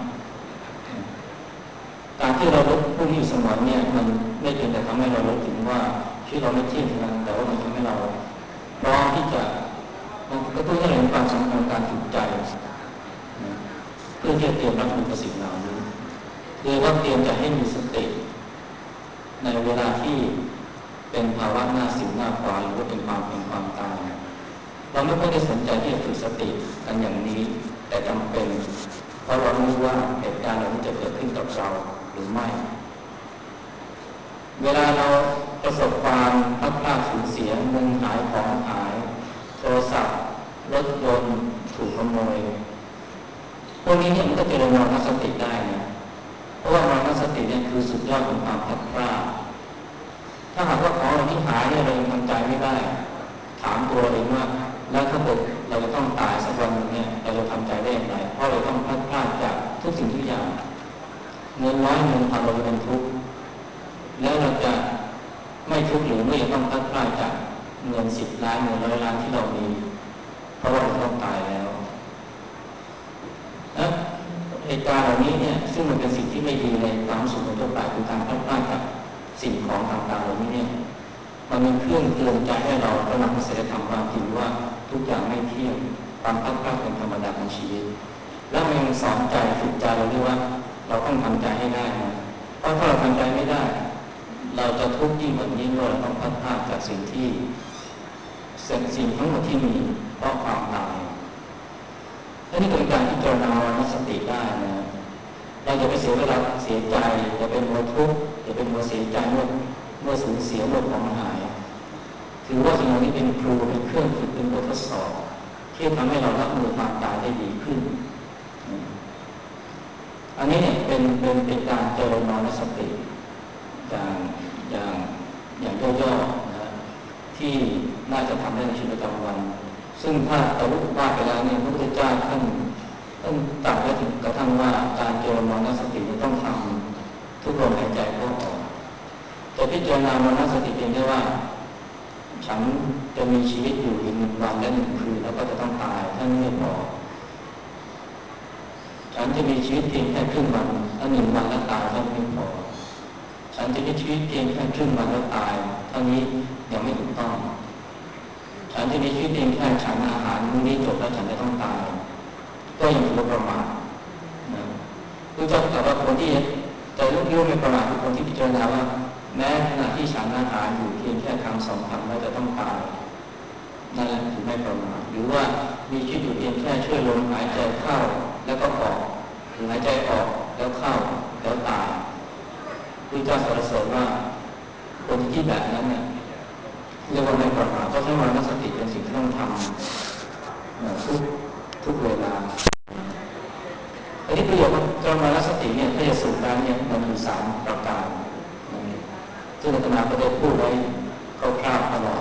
การที่เราลดผู้ที่สมองเนี่ยมันไม่เพียงแต่ทำให้เราลดถึงว่าชีวิตเราไม่เที่ยงเท่านั้นแต่ว่ามันทำให้เราพร้อมที่จะมันก็ต้องให้เห็นความสำคัญการฝึกใจเพื่อที่จะเตรียมรับมือกับสิ่งเหล่านี้คือว่าเตรียมใจให้มีสติในเวลาที่เป็นภาวะหน้าสิวหน้าขวาหรือว่าเป็นความเป็นความตายเราไม่ค่อยได้สนใจที่จะฝึกสติกันอย่างนี้แต่จำเป็นเพราะเราไม่รู้ว่าเหตุการณ์เหล่านี้จะเกิดขึ้นกับเราหรือไม่เวลาเราประสบความพลาดสูญเสียเงินหายของหายโทรศัพท์รถยนต์ถูกขโมยพวกนี้เนี่ยมันก็จะเริญมรณสติได้นะเพราะว่ามรณสติเนี่ยคือสุดยอดของความพลาดถ้าหากว่าของเราที่หายเนี่ยเราทำใจไม่ได้ถามตัวเองว่าแล้วถ้าเกิดเราจะต้องตายสักวันนึงเนี่ยเราจะทำใจได้อย่างไรเพราะเราต้องพลาดจากทุกสิ่งทุกอย่างเงินน้อยเงินพาเราเป็นทุกข์แล้วเราจะไม่ทุกข์หรือไม่ต้องพลาดจากเงิน10 ล้านเงิน100 ล้านที่เรามีเพราะว่าเราต้องตายแล้วเหตุการณ์เหล่านี้เนี่ยซึ่งมันเป็นสิ่งที่ไม่ดีในความสุขของตัวตายคือการพลาดจากสิ่งของต่างๆเหล่านี้เนี่ยมันเป็นเครื่องเตือนใจให้เราตระหนักในศีลธรรมความจริงว่าทุกอย่างไม่เที่ยงความพลาดเป็นธรรมดาชีวิตแล้วมันยังสอนใจฝึกใจเราด้วยว่าเราต้องทำใจให้ได้นะเพราะถ้าเราทำใจไม่ได้เราจะทุกข์ยิ่งกว่านี้เมื่อเราต้องพัดพลาดจากสิ่งทั้งหมดที่มีเพราะความตายและนี่เป็นการที่เจริญสติได้นะเราจะไปเสียเวลาเสียใจจะเป็นโมทุกข์จะเป็นโมเสียใจเมื่อสูญเสียเมื่อของหายถือว่าสิ่งนี้เป็นครูเป็นเครื่องฝึกเป็นบททดสอบที่ทำให้เรารับมือความตายได้ดีขึ้นอันนี้เนี่ยเป็นการเจริญสติอย่างย่อๆนะที่น่าจะทำได้ในชีวิตประจำวันซึ่งถ้าเรารู้ว่าไปแล้วเนี่ยพระพุทธเจ้าท่านตรัสไว้ถึงกระทั่งว่าการเจริญสติต้องทำทุกลมหายใจเข้าออกแต่พิจารณามรณสติเพียงแค่ว่าฉันจะมีชีวิตอยู่อีก1 วันและ1 คืนแล้วก็จะต้องตายท่านไม่บอกฉันจะมีชีวิตเพียงแค่ครึ่งวันและ1 วันแล้วตายท่านไม่บอกฉันจะมีชีวิตเพียงแค่ครึ่งวันแล้วตายเท่านี้ยังไม่ถูกต้องฉันจะมีชีวิตเพียงแค่ฉันอาหารมื้อนี้จบแล้วฉันจะต้องตายก็ยังถือว่าประมาทนะคือจะแต่ว่าคนที่ใจลุ่มยุ่งไม่ประมาทคือคนที่พิจารณาว่าแม้ขณะที่ฉันอาหารอยู่เพียงแค่ครั้ง2 ครั้งแล้วจะต้องตายนั่นแหละถือไม่ประมาทหรือว่ามีชีวิตอยู่เพียงแค่ช่วยลมหายใจเข้าแล้วก็ออกหรือหายใจออกแล้วเข้าแล้วตายคือจะสรรเสริญว่าคนที่แบบนั้นเนี่ยเรียกว่าไม่ประมาทเพราะฉะนั้นมรณสติเป็นสิ่งที่ต้องทำทุกเวลาอันนี้ประโยชน์ของการมรณสติเนี่ยถ้าจะสูงได้เนี่ยมันมี3 ประการซึ่งอาตมาก็ได้พูดไว้คร่าวๆตลอด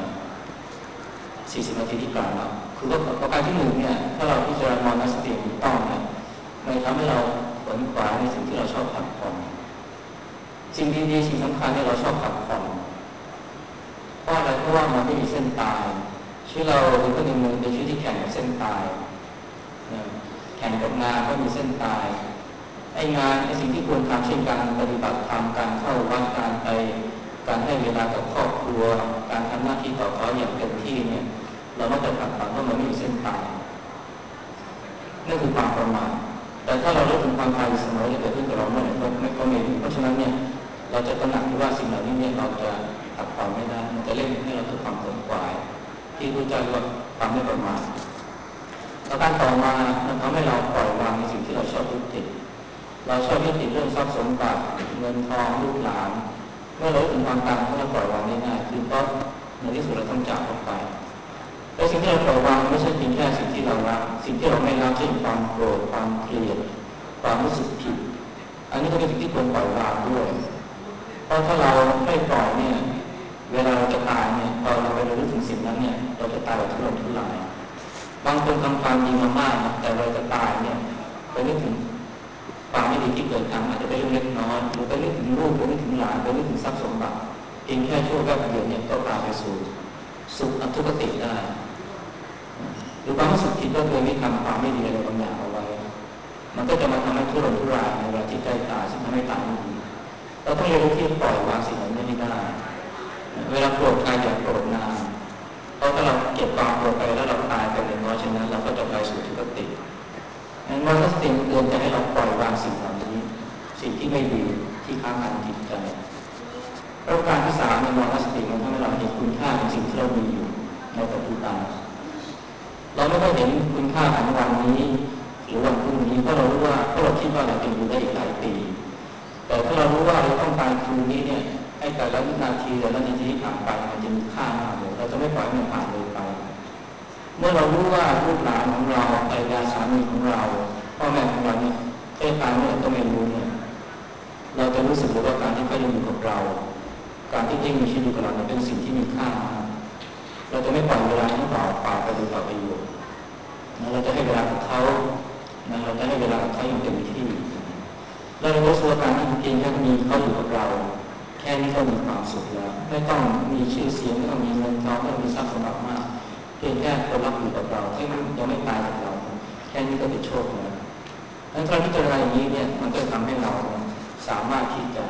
40 นาทีที่ผ่านมาคือว่าประการที่1เนี่ยถ้าเราพิจารณามรณสติถูกต้องเนี่ยมันทำให้เราขวนขวายในสิ่งที่เราชอบผัดผ่อนสิ่งดีๆสิ่งสำคัญที่เราชอบผัดผ่อนเพราะอะไรเพราะว่ามันไม่มีเส้นตายชีวิตเราเป็นคนหนึ่งในชีวิตที่แข่งกับเส้นตายแข่งกับงานก็มีเส้นตายไอ้งานไอ้สิ่งที่ควรทำเช่นการปฏิบัติธรรมการเข้าวัดการให้เวลากับครอบครัวการทำหน้าที่ต่อเขาอย่างเต็มที่เนี่ยเราไม่จะผัดผ่อนเพราะมันไม่มีเส้นตายนั่นคือความประมาทแต่ถ้าเราเลิกถึงความตายเสมอจะเกิดขึ้นกับเราเมื่อไหร่ก็ไม่รู้เพราะฉะนั้นเนี่ยเราจะตระหนักว่าสิ่งเหล่านี้เนี่ยเราจะผัดผ่อนไม่ได้มันจะเล่นให้เราเกิดความขวนขวายที่รู้ใจว่าความไม่ประมาทแล้วการต่อมามันทำให้เราปล่อยวางในสิ่งที่เราชอบยึดติดเราชอบยึดติดเรื่องทรัพย์สมบัติเงินทองลูกหลานเมื่อเราถึงความตายเราปล่อยวางได้ง่ายคือเพราะในที่สุดเราต้องจากออกไปแต่สิ่งที่เราปล่อยวางไม่ใช่เพียงแค่สิ่งที่เรารักสิ่งที่เราไม่รักเช่นความโกรธความเกลียดความรู้สึกผิดอันนี้ก็เป็นสิ่งที่ควรปล่อยวางด้วยเพราะถ้าเราไม่ปล่อยเนี่ยเวลาเราจะตายเนี่ยพอเราไปรู้ถึงสิ่งนั้นเนี่ยเราจะตายแบบทุรนทุรายบางคนทำความดีมามากแต่เราจะตายเนี่ยไปนึกถึงความไม่ดีที่เกิดทำอาจจะเป็นเรื่องเล็กน้อยหรือไปนึกถึงลูกไปนึกถึงหลานไปนึกถึงทรัพย์สมบัติเพียงแค่ชั่วแป๊บเดียวเนี่ยก็พาไปสู่สุขอทุกติได้หรือความรู้สึกผิดว่าเคยไม่ทำความไม่ดีอะไรบางอย่างเอาไว้มันก็จะมาทำให้ทุรนทุรายในเวลาที่ใกล้ตายซึ่งทำให้ตายไม่ดีเราต้องเรียนรู้ที่ปล่อยวางสิ่งเหล่านี้ให้ได้เวลาโกรธใครอย่าโกรธนานเพราะถ้าเราเก็บความโกรธไปแล้วเราตายไปอย่างน้อยฉะนั้นเราก็จะไปสู่ทุกติงั้นมรณสติเตือนใจให้เราปล่อยวางสิ่งเหล่านี้สิ่งที่ไม่ดีที่ค้างคาในจิตใจประการที่3ในมรณสติมันทำให้เราเห็นคุณค่าของสิ่งที่เรามีอยู่ในปัจจุบันเราไม่ได้เห็นคุณค่าของวันนี้หรือวันพรุ่งนี้เพราะเราคิดว่าเราจะอยู่ได้อีกหลายปีแต่ถ้าเรารู้ว่าเราต้องการคืนนี้เนี่ยให้แต่ละวินาทีแต่ละนาทีที่ผ่านไปมันจะมีค่ามากเลยเราจะไม่ปล่อยมันผ่านเลยไปเมื่อเรารู้ว่าลูกหลานของเราภรรยาสามีของเราพ่อแม่ของเราเนี่ยตายเมื่อก็ไม่รู้เนี่ยเราจะรู้สึกว่าการที่เขาอยู่กับเราการที่ได้มีชีวิตอยู่กับเราเป็นสิ่งที่มีค่ามากเราจะไม่ปล่อยเวลาที่เปล่าไปโดยเปล่าประโยชน์เราจะให้เวลากับเขาเราจะให้เวลากับเขาอย่างเต็มที่เรารู้สึกว่าการที่เพียงแค่มีเขาอยู่กับเราแค่นี้ก็มีความสุขแล้วไม่ต้องมีชื่อเสียงไม่ต้องมีเงินทองไม่ต้องมีทรัพย์สมบัติมากเพียงแค่คนรักอยู่กับเราที่ยังไม่ตายกับเราแค่นี้ก็เป็นโชคแล้วดังนั้นการพิจารณาอย่างนี้เนี่ยมันก็ทำให้เราสามารถที่จะ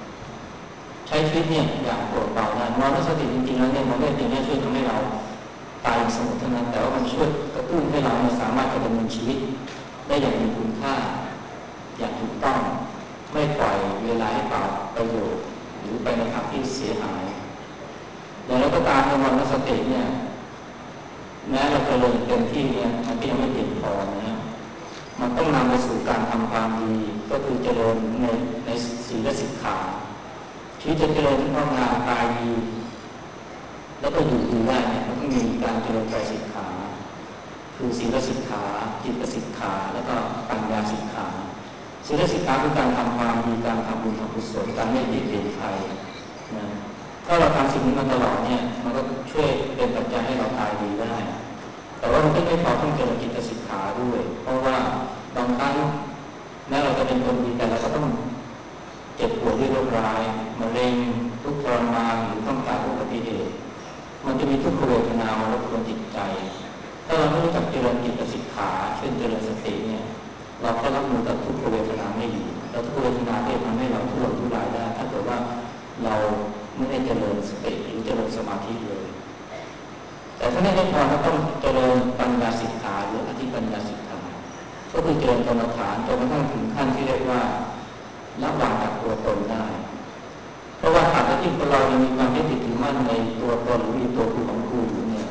ใช้ชีวิตเนี่ยอย่างโปร่งเบาได้มรณสติจริงๆแล้วเนี่ยมันไม่เพียงแค่ช่วยทำให้เราตายอย่างสงบเท่านั้นแต่ว่ามันช่วยกระตุ้นให้เราสามารถดำเนินชีวิตได้อย่างมีคุณค่าอย่างถูกต้องไม่ปล่อยเวลาให้เปล่าประโยชน์หรือไปในทางที่เสียหายอย่างไรก็ตามในวันสติเนี่ยแม้เราจะเรียนเต็มที่เนี่ยมันก็ยังไม่เพียงพอนะมันต้องนำไปสู่การทำความดีก็คือเจริญในศีลสิกขาที่จะเจริญที่งามกายดีแล้วก็อยู่ดีได้เนี่ยมันต้องมีการเจริญใจสิกขาคือศีลสิกขาจิตสิกขาแล้วก็ปัญญาสิกขาศีลสิกขาคือการทำความดีการทำบุญทำกุศลการไม่เบียดเบียนใครนะถ้าเราทำสิ่งนี้มาตลอดเนี่ยมันก็ช่วยเป็นปัจจัยให้เราตายดีได้แต่ว่ามันก็ไม่พอต้องเจริญจิตสิกขาด้วยเพราะว่าบางครั้งแม้เราจะเป็นคนดีแต่เราก็ต้องเจ็บปวดด้วยโรคร้ายมะเร็งทุกข์ทรมานหรือต้องการอุบัติเหตุมันจะมีทุกขเวทนามารบกวนจิตใจถ้าเราไม่รู้จักเจริญจิตสิกขาเช่นเจริญสติเนี่ยเราก็รับมือกับทุกขเวทนาไม่อยู่แล้วทุกขเวทนาที่ทำให้เราทุรนทุรายได้ถ้าเกิดว่าเราไม่ได้เจริญสติหรือเจริญสมาธิเลยแต่ถ้าไม่ได้พอเราต้องเจริญปัญญาสิกขาหรืออธิปัญญาสิกขาก็คือเจริญกรรมฐานจนกระทั่งถึงขั้นที่เรียกว่าละวางจากตัวตนได้เพราะว่าตราบใดที่เรายังมีความยึดติดถือมั่นในตัวตนหรือมีตัวกูของกูอยู่เนี่ย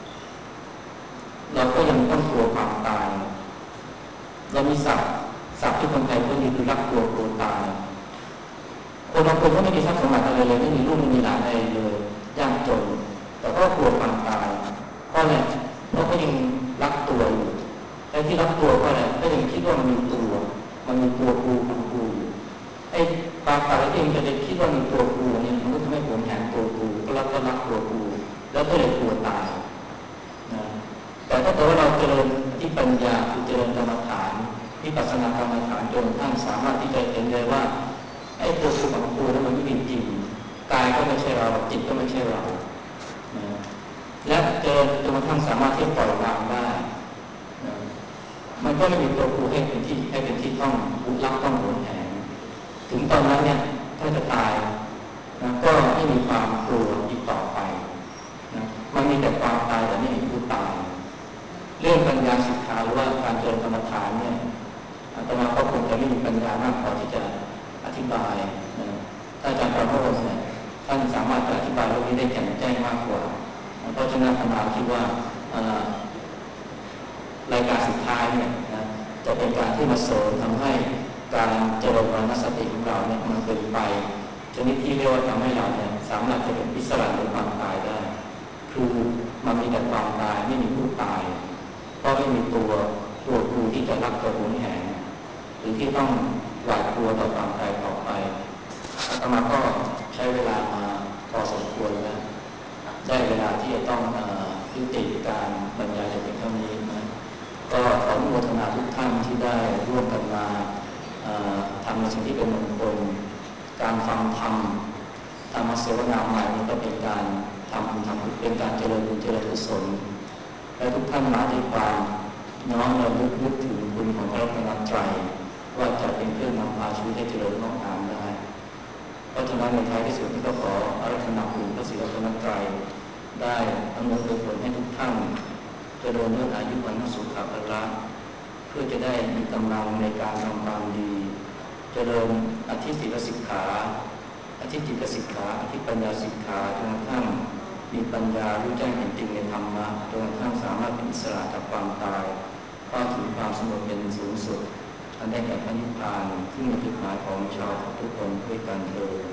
เราก็ยังต้องกลัวความตายเรามีศัพท์ที่คนไทยพูดนี่คือรักกลัวตายคนบางคนก็ไม่มีทรัพย์สมบัติอะไรเลยไม่มีลูกไม่มีหลานอะไรเลยยากจนแต่ก็กลัวความตายเพราะอะไรเพราะเขายังรักตัวอยู่ไอ้ที่รักตัวเพราะอะไรก็ยังคิดว่ามันมีตัวกูของกูไอ้ความตายเองจะได้คิดว่ามีตัวกูเนี่ยมันก็ทำให้ผลแห่งตัวกูก็รักตัวกูแล้วก็เลยกลัวตายนะแต่ถ้าเกิดว่าเราเจริญที่ปัญญาคือเจริญกรรมฐานวิปัสสนากรรมฐานจนท่านสามารถที่จะเห็นเลยว่าไอ้ตัวกูของกูนั้นมันไม่มีจริงกายก็ไม่ใช่เราจิตก็ไม่ใช่เรานะและเจริญจนกระทั่งสามารถที่จะปล่อยวางได้นะมันก็ไม่มีตัวกูให้เป็นที่ต้องรักต้องหวงแหนถึงตอนนั้นเนี่ยถ้าจะตายนะก็ไม่มีความกลัวอีกต่อไปนะมันมีแต่ความตายแต่ไม่มีผู้ตายเรื่องปัญญาสิกขาหรือว่าการเจริญกรรมฐานเนี่ยอาตมาก็คงจะไม่มีปัญญามากพอที่จะอธิบายนะถ้าอาจารย์ประโมทเนี่ยท่านสามารถจะอธิบายเรื่องนี้ได้แจ่มแจ้งมากกว่าเพราะฉะนั้นอาตมาคิดว่ารายการสุดท้ายเนี่ยนะจะเป็นการที่มาเสริมทำให้การเจริญมรณสติของเราเนี่ยมันเป็นไปชนิดที่เรียกว่าทำให้เราเนี่ยสามารถจะเป็นอิสระจากความตายได้คือมันมีแต่ความตายไม่มีผู้ตายก็ไม่มีตัวกูที่จะรักตัวหวงแหนหรือที่ต้องหวาดกลัวต่อความตายต่อไปอาตมาก็ใช้เวลามาพอสมควรแล้วได้เวลาที่จะต้องยุติการบรรยายเพียงเท่านี้นะก็ขออนุโมทนาทุกท่านที่ได้ร่วมกันมาทำในสิ่งที่เป็นมงคลการฟังธรรมธรรมเสวนาใหม่นี้ก็เป็นการทำบุญเป็นการเจริญบุญเจริญกุศลและทุกท่านมาด้วยความน้อมระลึกนึกถึงคุณของพระรัตนตรัยว่าจะเป็นเครื่องนำพาชีวิตให้เจริญงอกงามได้เพราะฉะนั้นในท้ายที่สุดนี้ก็ขออาราธนาคุณพระศรีรัตนตรัยได้อำนวยผลให้ทุกท่านเจริญด้วยอายุวันสุขภาระเพื่อจะได้มีกำลังในการทำความดีเจริญอธิศีลสิกขาอธิจิตสิกขาอธิปัญญาสิกขาจนกระทั่งมีปัญญารู้แจ้งเห็นจริงในธรรมะจนกระทั่งสามารถเป็นอิสระจากความตายเข้าถึงความสงบเป็นสูงสุดอันได้แก่พระนิพพานที่มีจุดหมายของชาวทุกคนด้วยกันเถิด